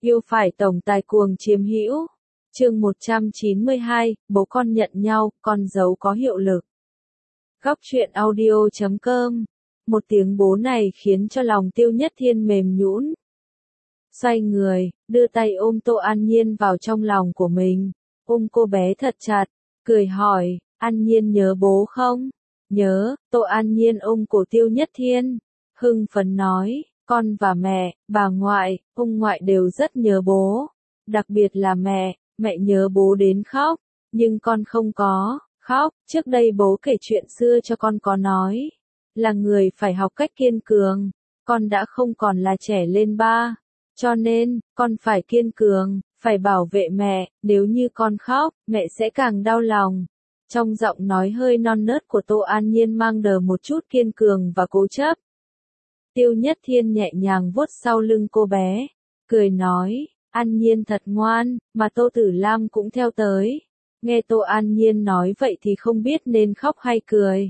Yêu phải tổng tài cuồng chiếm hữu. Chương 192, bố con nhận nhau, con dấu có hiệu lực. Góc truyện audio.com. Một tiếng bố này khiến cho lòng Tiêu Nhất Thiên mềm nhũn. Xoay người, đưa tay ôm Tô An Nhiên vào trong lòng của mình, ôm cô bé thật chặt, cười hỏi, An Nhiên nhớ bố không? Nhớ. Tô An Nhiên ôm cổ Tiêu Nhất Thiên, hưng phấn nói, con và mẹ, bà ngoại, ông ngoại đều rất nhớ bố. Đặc biệt là mẹ nhớ bố đến khóc, nhưng con không có khóc. Trước đây bố kể chuyện xưa cho con có nói, là người phải học cách kiên cường, con đã không còn là trẻ lên ba. Cho nên, con phải kiên cường, phải bảo vệ mẹ, nếu như con khóc, mẹ sẽ càng đau lòng. Trong giọng nói hơi non nớt của Tô An Nhiên mang đờ một chút kiên cường và cố chấp. Tiêu Nhất Thiên nhẹ nhàng vuốt sau lưng cô bé, cười nói, An Nhiên thật ngoan, mà Tô Tử Lam cũng theo tới. Nghe Tô An Nhiên nói vậy thì không biết nên khóc hay cười.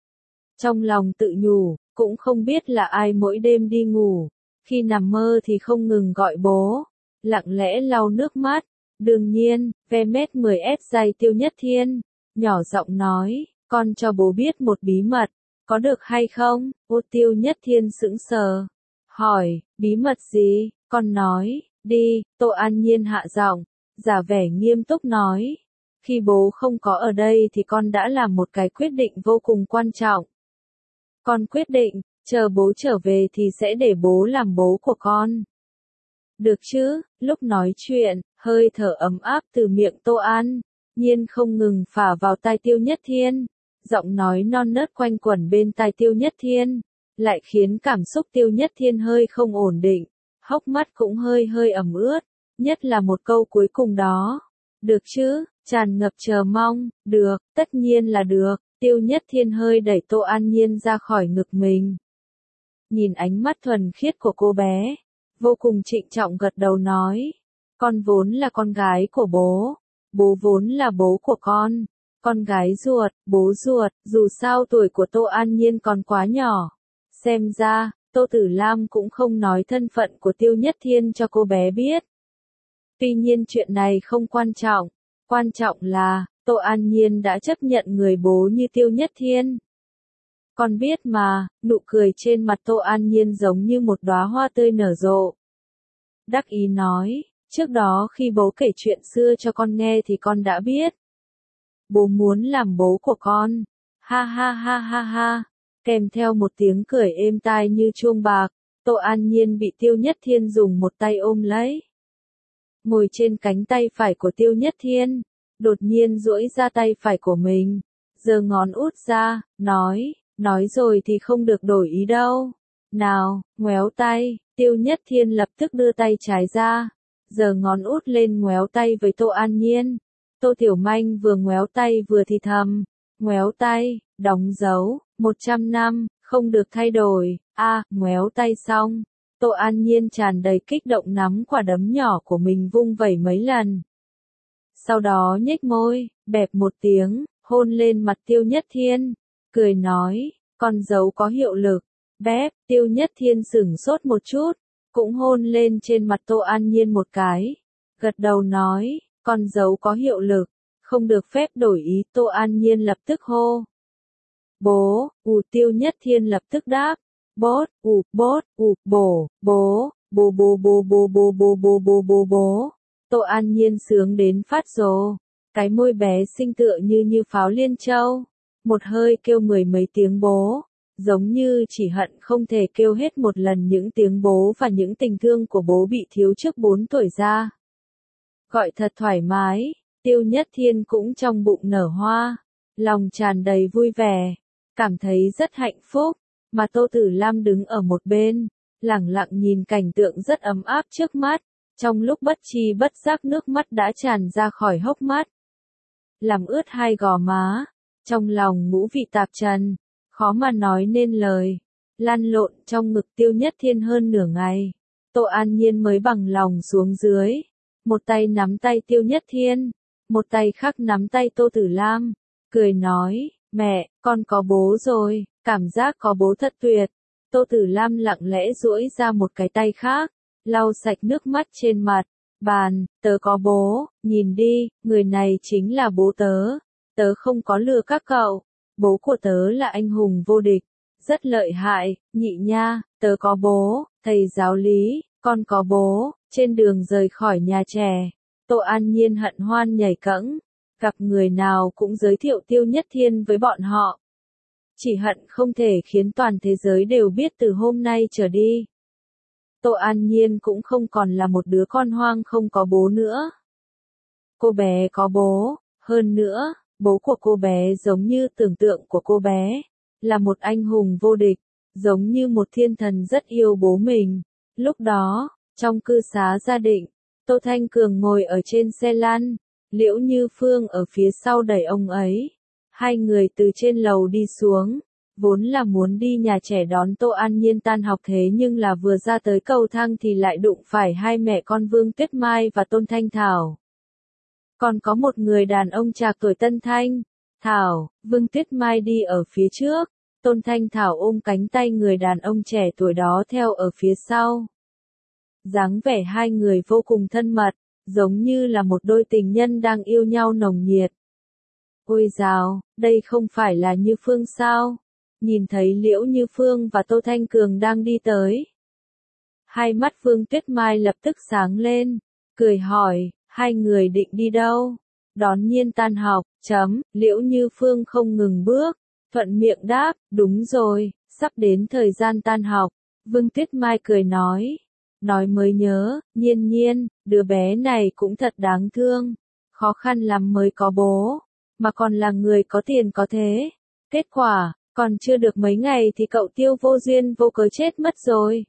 Trong lòng tự nhủ, cũng không biết là ai mỗi đêm đi ngủ, khi nằm mơ thì không ngừng gọi bố, lặng lẽ lau nước mắt. Đương nhiên, ve mét 10S dày Tiêu Nhất Thiên, nhỏ giọng nói, con cho bố biết một bí mật, có được hay không? Ô Tiêu Nhất Thiên sững sờ, hỏi, bí mật gì? Con nói, đi. Tô An Nhiên hạ giọng, giả vẻ nghiêm túc nói, khi bố không có ở đây thì con đã làm một cái quyết định vô cùng quan trọng. Con quyết định, chờ bố trở về thì sẽ để bố làm bố của con. Được chứ? Lúc nói chuyện, hơi thở ấm áp từ miệng Tô An Nhiên không ngừng phả vào tai Tiêu Nhất Thiên, giọng nói non nớt quanh quẩn bên tai Tiêu Nhất Thiên, lại khiến cảm xúc Tiêu Nhất Thiên hơi không ổn định, hốc mắt cũng hơi ẩm ướt, nhất là một câu cuối cùng đó. Được chứ? Tràn ngập chờ mong. Được, tất nhiên là được. Tiêu Nhất Thiên hơi đẩy Tô An Nhiên ra khỏi ngực mình. Nhìn ánh mắt thuần khiết của cô bé, vô cùng trịnh trọng gật đầu nói, con vốn là con gái của bố, bố vốn là bố của con gái ruột, bố ruột. Dù sao tuổi của Tô An Nhiên còn quá nhỏ, xem ra, Tô Tử Lam cũng không nói thân phận của Tiêu Nhất Thiên cho cô bé biết. Tuy nhiên chuyện này không quan trọng là, Tô An Nhiên đã chấp nhận người bố như Tiêu Nhất Thiên. Con biết mà. Nụ cười trên mặt Tô An Nhiên giống như một đóa hoa tươi nở rộ. Đắc ý nói, trước đó khi bố kể chuyện xưa cho con nghe thì con đã biết. Bố muốn làm bố của con. Ha ha ha ha ha. Kèm theo một tiếng cười êm tai như chuông bạc, Tô An Nhiên bị Tiêu Nhất Thiên dùng một tay ôm lấy. Ngồi trên cánh tay phải của Tiêu Nhất Thiên, đột nhiên duỗi ra tay phải của mình, giơ ngón út ra, nói rồi thì không được đổi ý đâu. Nào, ngoéo tay. Tiêu Nhất Thiên lập tức đưa tay trái ra, giơ ngón út lên ngoéo tay với Tô An Nhiên. Tô Tiểu Manh vừa ngoéo tay vừa thì thầm, ngoéo tay, đóng dấu, 100 năm, không được thay đổi. Ngoéo tay xong, Tô An Nhiên tràn đầy kích động nắm quả đấm nhỏ của mình vung vẩy mấy lần. Sau đó nhếch môi, bẹp một tiếng, hôn lên mặt Tiêu Nhất Thiên, cười nói, con dấu có hiệu lực. Bép. Tiêu Nhất Thiên sửng sốt một chút, cũng hôn lên trên mặt Tô An Nhiên một cái, gật đầu nói, con dấu có hiệu lực, không được phép đổi ý. Tô An Nhiên lập tức hô, bố. Tiêu Nhất Thiên lập tức đáp, bốt. Bốt. Bố. Bố. Tô An Nhiên sướng đến phát rồ, cái môi bé xinh tựa như pháo liên châu, một hơi kêu mười mấy tiếng bố, giống như chỉ hận không thể kêu hết một lần những tiếng bố và những tình thương của bố bị thiếu trước 4 tuổi ra. Gọi thật thoải mái. Tiêu Nhất Thiên cũng trong bụng nở hoa, lòng tràn đầy vui vẻ, cảm thấy rất hạnh phúc, mà Tô Tử Lam đứng ở một bên, lẳng lặng nhìn cảnh tượng rất ấm áp trước mắt, trong lúc bất tri bất giác nước mắt đã tràn ra khỏi hốc mắt, làm ướt hai gò má, trong lòng ngũ vị tạp trần, khó mà nói nên lời, lăn lộn trong ngực Tiêu Nhất Thiên hơn nửa ngày. Tô An Nhiên mới bằng lòng xuống dưới, một tay nắm tay Tiêu Nhất Thiên, một tay khác nắm tay Tô Tử Lam, cười nói, mẹ, con có bố rồi, cảm giác có bố thật tuyệt. Tô Tử Lam lặng lẽ duỗi ra một cái tay khác, lau sạch nước mắt trên mặt. Bàn, tớ có bố, nhìn đi, người này chính là bố tớ. Tớ không có lừa các cậu. Bố của tớ là anh hùng vô địch. Rất lợi hại, nhị nha, tớ có bố, thầy giáo lý, con có bố. Trên đường rời khỏi nhà trẻ, Tô An Nhiên hân hoan nhảy cẫng. Gặp người nào cũng giới thiệu Tiêu Nhất Thiên với bọn họ. Chỉ hận không thể khiến toàn thế giới đều biết từ hôm nay trở đi. Tô An Nhiên cũng không còn là một đứa con hoang không có bố nữa. Cô bé có bố, hơn nữa, bố của cô bé giống như tưởng tượng của cô bé, là một anh hùng vô địch, giống như một thiên thần rất yêu bố mình. Lúc đó, trong cư xá gia định, Tô Thanh Cường ngồi ở trên xe lăn, Liễu Như Phương ở phía sau đẩy ông ấy. Hai người từ trên lầu đi xuống, vốn là muốn đi nhà trẻ đón Tô An Nhiên tan học, thế nhưng là vừa ra tới cầu thang thì lại đụng phải hai mẹ con Vương Tuyết Mai và Tôn Thanh Thảo. Còn có một người đàn ông trạc tuổi Tân Thanh Thảo. Vương Tuyết Mai đi ở phía trước, Tôn Thanh Thảo ôm cánh tay người đàn ông trẻ tuổi đó theo ở phía sau. Dáng vẻ hai người vô cùng thân mật, giống như là một đôi tình nhân đang yêu nhau nồng nhiệt. Ôi dào, đây không phải là Như Phương sao? Nhìn thấy Liễu Như Phương và Tô Thanh Cường đang đi tới. Hai mắt Vương Tuyết Mai lập tức sáng lên, cười hỏi, hai người định đi đâu? Đón Nhiên tan học, Liễu Như Phương không ngừng bước, thuận miệng đáp, đúng rồi, sắp đến thời gian tan học. Vương Tuyết Mai cười nói mới nhớ, Nhiên, đứa bé này cũng thật đáng thương, khó khăn lắm mới có bố, mà còn là người có tiền có thế. Kết quả, còn chưa được mấy ngày thì cậu Tiêu vô duyên vô cớ chết mất rồi.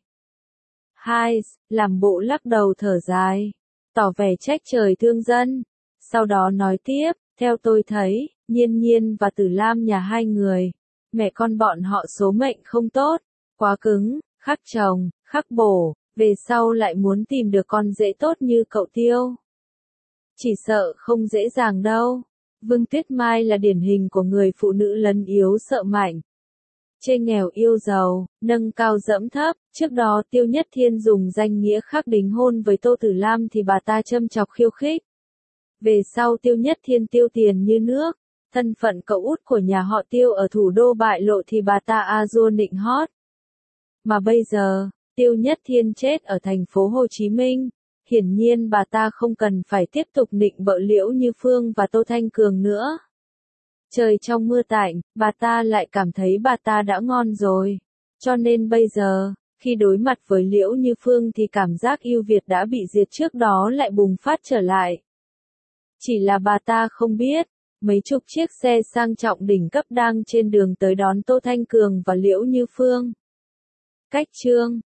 Hai, làm bộ lắc đầu thở dài, tỏ vẻ trách trời thương dân. Sau đó nói tiếp, theo tôi thấy, Nhiên và Tử Lam nhà hai người, mẹ con bọn họ số mệnh không tốt, quá cứng, khắc chồng, khắc bổ, về sau lại muốn tìm được con dễ tốt như cậu Tiêu. Chỉ sợ không dễ dàng đâu. Vương Tuyết Mai là điển hình của người phụ nữ lấn yếu sợ mạnh. Chê nghèo yêu giàu, nâng cao dẫm thấp. Trước đó Tiêu Nhất Thiên dùng danh nghĩa khác đính hôn với Tô Tử Lam thì bà ta châm chọc khiêu khích. Về sau Tiêu Nhất Thiên tiêu tiền như nước, thân phận cậu út của nhà họ Tiêu ở thủ đô bại lộ thì bà ta a dua nịnh hót. Mà bây giờ, Tiêu Nhất Thiên chết ở thành phố Hồ Chí Minh, hiển nhiên bà ta không cần phải tiếp tục nịnh bợ Liễu Như Phương và Tô Thanh Cường nữa. Trời trong mưa tạnh, bà ta lại cảm thấy bà ta đã ngon rồi. Cho nên bây giờ, khi đối mặt với Liễu Như Phương thì cảm giác yêu Việt đã bị diệt trước đó lại bùng phát trở lại. Chỉ là bà ta không biết, mấy chục chiếc xe sang trọng đỉnh cấp đang trên đường tới đón Tô Thanh Cường và Liễu Như Phương. Cách chương